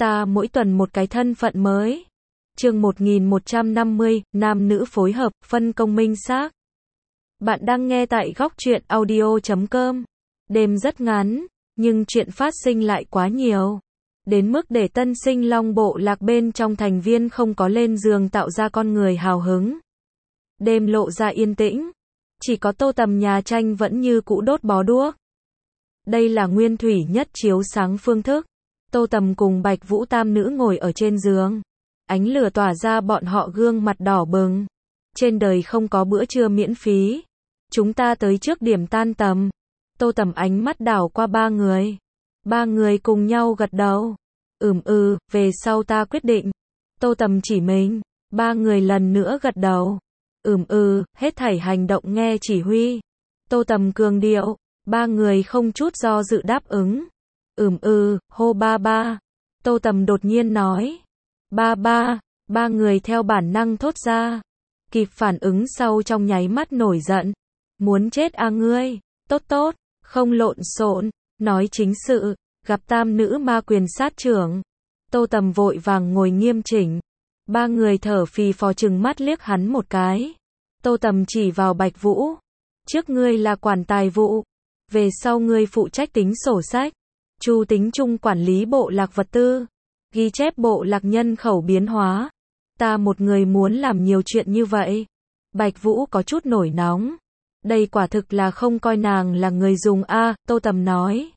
Ta mỗi tuần một cái thân phận mới. Chương 1150, nam nữ phối hợp, phân công minh xác. Bạn đang nghe tại góc truyện audio.com. Đêm rất ngắn, nhưng chuyện phát sinh lại quá nhiều. Đến mức để tân sinh Long Bộ Lạc bên trong thành viên không có lên giường tạo ra con người hào hứng. Đêm lộ ra yên tĩnh. Chỉ có Tô Tầm nhà tranh vẫn như cũ đốt bó đuốc. Đây là nguyên thủy nhất chiếu sáng phương thức. Tô Tầm cùng Bạch Vũ tam nữ ngồi ở trên giường. Ánh lửa tỏa ra bọn họ gương mặt đỏ bừng. Trên đời không có bữa trưa miễn phí. Chúng ta tới trước điểm tan tầm. Tô Tầm ánh mắt đảo qua ba người. Ba người cùng nhau gật đầu. Về sau ta quyết định. Tô Tầm chỉ mình. Ba người lần nữa gật đầu. Hết thảy hành động nghe chỉ huy. Tô Tầm cường điệu. Ba người không chút do dự đáp ứng. Hô ba ba. Tô Tầm đột nhiên nói. Ba ba. Ba người theo bản năng thốt ra. Kịp phản ứng sau trong nháy mắt nổi giận. Muốn chết à ngươi. Tốt, không lộn xộn, nói chính sự. Gặp tam nữ ma quyền sát trưởng. Tô Tầm vội vàng ngồi nghiêm chỉnh. Ba người thở phì phò chừng mắt liếc hắn một cái. Tô Tầm chỉ vào Bạch Vũ. Trước ngươi là quản tài vụ. Về sau ngươi phụ trách tính sổ sách. Chu tính chung quản lý bộ lạc vật tư. Ghi chép bộ lạc nhân khẩu biến hóa. Ta một người muốn làm nhiều chuyện như vậy. Bạch Vũ có chút nổi nóng. Đây quả thực là không coi nàng là người dùng a. Tô Tầm nói.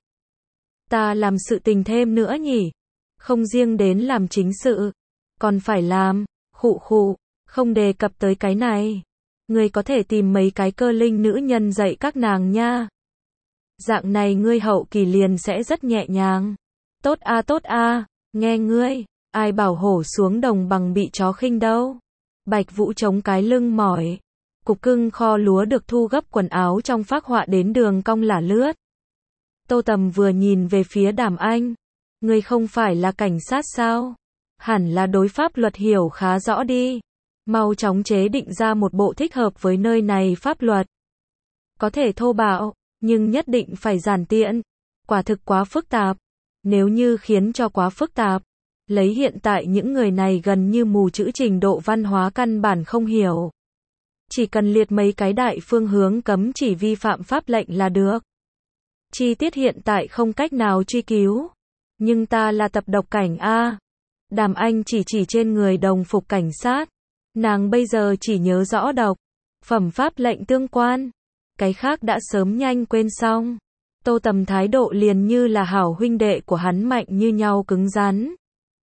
Ta làm sự tình thêm nữa nhỉ. Không riêng đến làm chính sự. Còn phải làm. Khụ. Không đề cập tới cái này. Ngươi có thể tìm mấy cái cơ linh nữ nhân dạy các nàng nha. Dạng này ngươi hậu kỳ liền sẽ rất nhẹ nhàng. Tốt a. Nghe ngươi. Ai bảo hổ xuống đồng bằng bị chó khinh đâu. Bạch Vũ chống cái lưng mỏi. Cục cưng kho lúa được thu gấp quần áo trong phác họa đến đường cong lả lướt. Tô Tầm vừa nhìn về phía Đàm Anh. Ngươi không phải là cảnh sát sao? Hẳn là đối pháp luật hiểu khá rõ đi. Mau chóng chế định ra một bộ thích hợp với nơi này pháp luật. Có thể thô bạo, nhưng nhất định phải giản tiện. Quả thực quá phức tạp. Nếu như khiến cho quá phức tạp, lấy hiện tại những người này gần như mù chữ trình độ văn hóa căn bản không hiểu. Chỉ cần liệt mấy cái đại phương hướng cấm chỉ vi phạm pháp lệnh là được. Chi tiết hiện tại không cách nào truy cứu. Nhưng ta là tập độc cảnh a. Đàm Anh chỉ trên người đồng phục cảnh sát. Nàng bây giờ chỉ nhớ rõ độc phẩm pháp lệnh tương quan. Cái khác đã sớm nhanh quên xong. Tô Tầm thái độ liền như là hảo huynh đệ của hắn mạnh như nhau cứng rắn.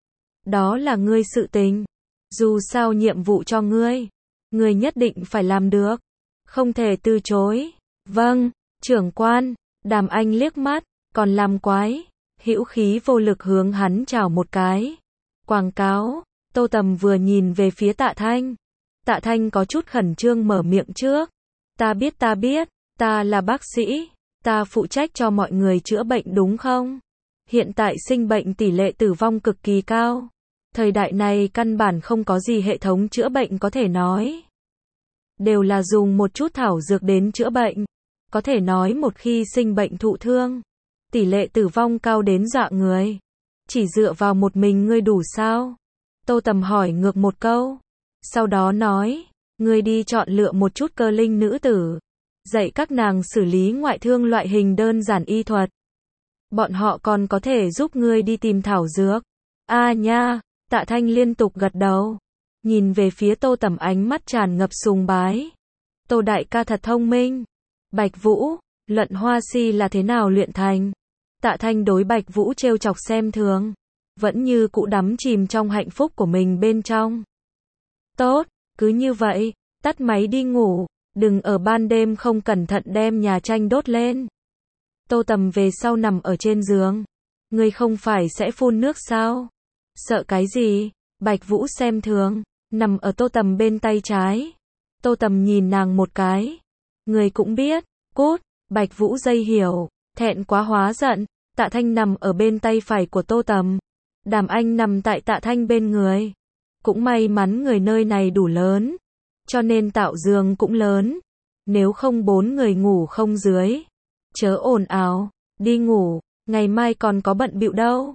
Đó là ngươi sự tình. Dù sao nhiệm vụ cho ngươi. Ngươi nhất định phải làm được. Không thể từ chối. Vâng, trưởng quan. Đàm Anh liếc mắt, còn làm quái. Hữu khí vô lực hướng hắn chào một cái. Quảng cáo. Tô Tầm vừa nhìn về phía Tạ Thanh. Tạ Thanh có chút khẩn trương mở miệng trước. Ta biết, ta là bác sĩ. Ta phụ trách cho mọi người chữa bệnh đúng không? Hiện tại sinh bệnh tỷ lệ tử vong cực kỳ cao. Thời đại này căn bản không có gì hệ thống chữa bệnh có thể nói. Đều là dùng một chút thảo dược đến chữa bệnh. Có thể nói một khi sinh bệnh thụ thương, tỷ lệ tử vong cao đến dọa người. Chỉ dựa vào một mình ngươi đủ sao? Tô Tầm hỏi ngược một câu. Sau đó nói, ngươi đi chọn lựa một chút cơ linh nữ tử. Dạy các nàng xử lý ngoại thương loại hình đơn giản y thuật. Bọn họ còn có thể giúp ngươi đi tìm thảo dược. Nha, Tạ Thanh liên tục gật đầu. Nhìn về phía Tô Tầm ánh mắt tràn ngập sùng bái. Tô đại ca thật thông minh. Bạch Vũ, luận hoa si là thế nào luyện thành? Tạ Thanh đối Bạch Vũ trêu chọc xem thường. Vẫn như cũ đắm chìm trong hạnh phúc của mình bên trong. Tốt, cứ như vậy, tắt máy đi ngủ. Đừng ở ban đêm không cẩn thận đem nhà tranh đốt lên. Tô Tầm về sau nằm ở trên giường. Ngươi không phải sẽ phun nước sao? Sợ cái gì? Bạch Vũ xem thường. Nằm ở Tô Tầm bên tay trái. Tô Tầm nhìn nàng một cái. Ngươi cũng biết. Cút. Bạch Vũ dây hiểu. Thẹn quá hóa giận. Tạ Thanh nằm ở bên tay phải của Tô Tầm. Đàm Anh nằm tại Tạ Thanh bên người. Cũng may mắn người nơi này đủ lớn. Cho nên tạo giường cũng lớn. Nếu không 4 người ngủ không dưới. Chớ ồn ào. Đi ngủ. Ngày mai còn có bận bịu đâu.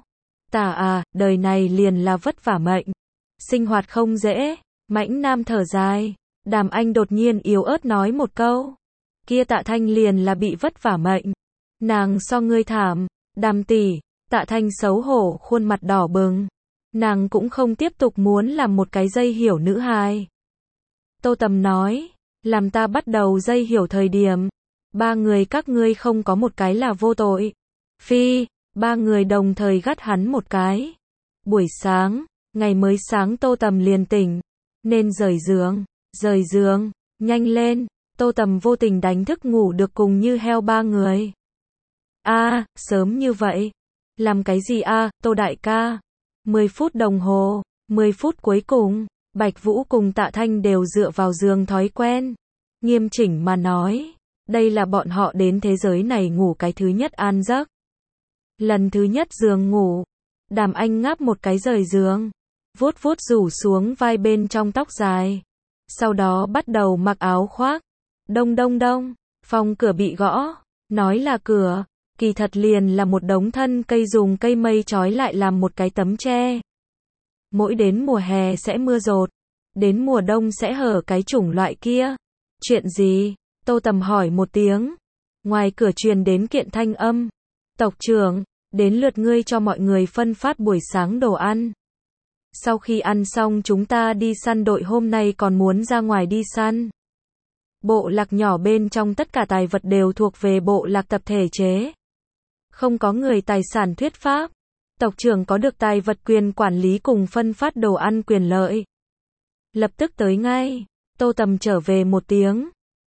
Tả à, đời này liền là vất vả mệnh. Sinh hoạt không dễ. Mãnh Nam thở dài. Đàm Anh đột nhiên yếu ớt nói một câu. Kia Tạ Thanh liền là bị vất vả mệnh. Nàng so ngươi thảm. Đàm tỷ. Tạ Thanh xấu hổ, khuôn mặt đỏ bừng. Nàng cũng không tiếp tục muốn làm một cái dây hiểu nữ hài. Tô Tầm nói. Làm ta bắt đầu dây hiểu thời điểm. Ba người các ngươi không có một cái là vô tội. Phi. Ba người đồng thời gắt hắn một cái. Buổi sáng. Ngày mới sáng Tô Tầm liền tỉnh. Nên rời giường, nhanh lên. Tô Tầm vô tình đánh thức ngủ được cùng như heo ba người. Sớm như vậy. Làm cái gì Tô đại ca. 10 phút đồng hồ, 10 phút cuối cùng, Bạch Vũ cùng Tạ Thanh đều dựa vào giường thói quen. Nghiêm chỉnh mà nói, đây là bọn họ đến thế giới này ngủ cái thứ nhất an giấc. Lần thứ nhất giường ngủ, Đàm Anh ngáp một cái rời giường, vuốt vuốt rủ xuống vai bên trong tóc dài. Sau đó bắt đầu mặc áo khoác. Đông đông đông, phòng cửa bị gõ, nói là cửa, kỳ thật liền là một đống thân cây dùng cây mây trói lại làm một cái tấm che. Mỗi đến mùa hè sẽ mưa dột, đến mùa đông sẽ hở cái chủng loại kia. Chuyện gì? Tô Tầm hỏi một tiếng. Ngoài cửa truyền đến kiện thanh âm. Tộc trưởng, đến lượt ngươi cho mọi người phân phát buổi sáng đồ ăn. Sau khi ăn xong chúng ta đi săn, đội hôm nay còn muốn ra ngoài đi săn. Bộ lạc nhỏ bên trong tất cả tài vật đều thuộc về bộ lạc tập thể chế. Không có người tài sản thuyết pháp. Tộc trưởng có được tài vật quyền quản lý cùng phân phát đồ ăn quyền lợi. Lập tức tới ngay. Tô Tầm trở về một tiếng.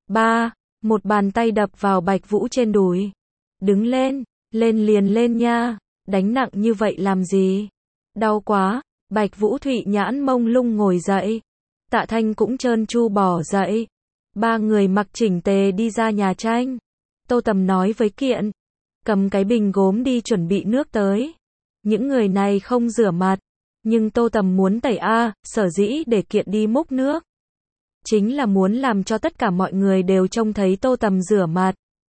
Một bàn tay đập vào Bạch Vũ trên đùi. Đứng lên, lên liền lên nha. Đánh nặng như vậy làm gì? Đau quá. Bạch Vũ Thụy nhãn mông lung ngồi dậy. Tạ Thanh cũng trơn tru bò dậy. Ba người mặc chỉnh tề đi ra nhà tranh. Tô Tầm nói với Kiện. Cầm cái bình gốm đi chuẩn bị nước tới. Những người này không rửa mặt. Nhưng Tô Tầm muốn tẩy sở dĩ để Kiện đi múc nước. Chính là muốn làm cho tất cả mọi người đều trông thấy Tô Tầm rửa mặt.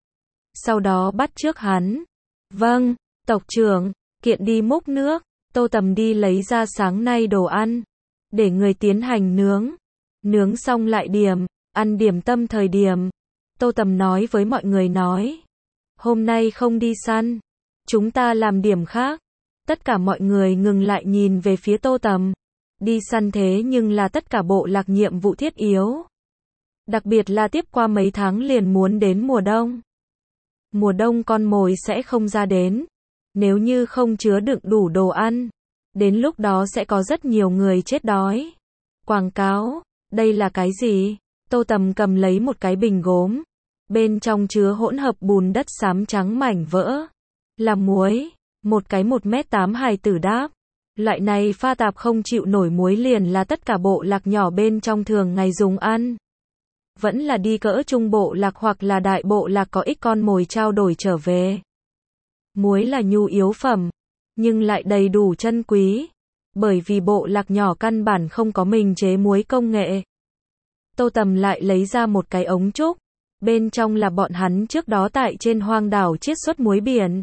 Sau đó bắt chước hắn. Vâng, tộc trưởng. Kiện đi múc nước. Tô Tầm đi lấy ra sáng nay đồ ăn. Để người tiến hành nướng. Nướng xong lại ăn điểm tâm thời điểm. Tô Tầm nói với mọi người nói. Hôm nay không đi săn. Chúng ta làm điểm khác. Tất cả mọi người ngừng lại nhìn về phía Tô Tầm. Đi săn thế nhưng là tất cả bộ lạc nhiệm vụ thiết yếu. Đặc biệt là tiếp qua mấy tháng liền muốn đến mùa đông. Mùa đông con mồi sẽ không ra đến. Nếu như không chứa đựng đủ đồ ăn, đến lúc đó sẽ có rất nhiều người chết đói. Quảng cáo, đây là cái gì? Tô Tầm cầm lấy một cái bình gốm. Bên trong chứa hỗn hợp bùn đất xám trắng mảnh vỡ. Là muối. Một cái 1m8 hài tử đáp. Loại này pha tạp không chịu nổi muối liền là tất cả bộ lạc nhỏ bên trong thường ngày dùng ăn. Vẫn là đi cỡ trung bộ lạc hoặc là đại bộ lạc có ít con mồi trao đổi trở về. Muối là nhu yếu phẩm, nhưng lại đầy đủ chân quý. Bởi vì bộ lạc nhỏ căn bản không có mình chế muối công nghệ. Tô Tầm lại lấy ra một cái ống trúc. Bên trong là bọn hắn trước đó tại trên hoang đảo chiết xuất muối biển.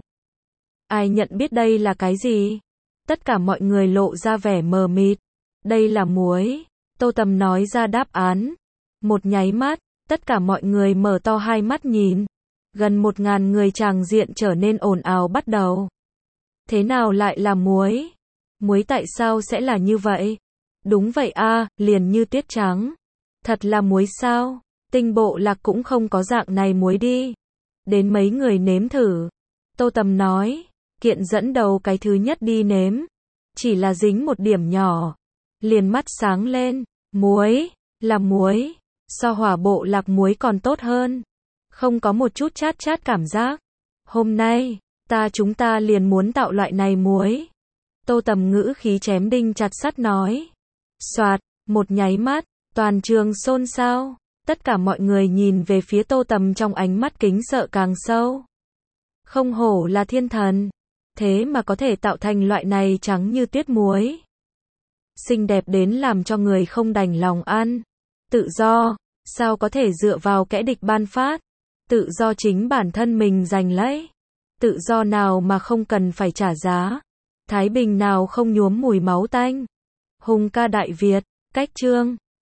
Ai nhận biết đây là cái gì? Tất cả mọi người lộ ra vẻ mờ mịt. Đây là muối. Tô Tầm nói ra đáp án. Một nháy mắt, tất cả mọi người mở to hai mắt nhìn. Gần 1000 người tràng diện trở nên ồn ào bắt đầu. Thế nào lại là muối? Muối tại sao sẽ là như vậy? Đúng vậy liền như tuyết trắng. Thật là muối sao? Tinh bộ lạc cũng không có dạng này muối đi. Đến mấy người nếm thử. Tô Tầm nói. Kiện dẫn đầu cái thứ nhất đi nếm. Chỉ là dính một điểm nhỏ. Liền mắt sáng lên. Muối, là muối. So hỏa bộ lạc muối còn tốt hơn. Không có một chút chát chát cảm giác. Hôm nay, chúng ta liền muốn tạo loại này muối. Tô Tầm ngữ khí chém đinh chặt sắt nói. Soạt, một nháy mắt, toàn trường xôn xao. Tất cả mọi người nhìn về phía Tô Tầm trong ánh mắt kính sợ càng sâu. Không hổ là thiên thần. Thế mà có thể tạo thành loại này trắng như tuyết muối. Xinh đẹp đến làm cho người không đành lòng ăn. Tự do, sao có thể dựa vào kẻ địch ban phát. Tự do chính bản thân mình giành lấy. Tự do nào mà không cần phải trả giá. Thái Bình nào không nhuốm mùi máu tanh. Hùng ca Đại Việt, cách chương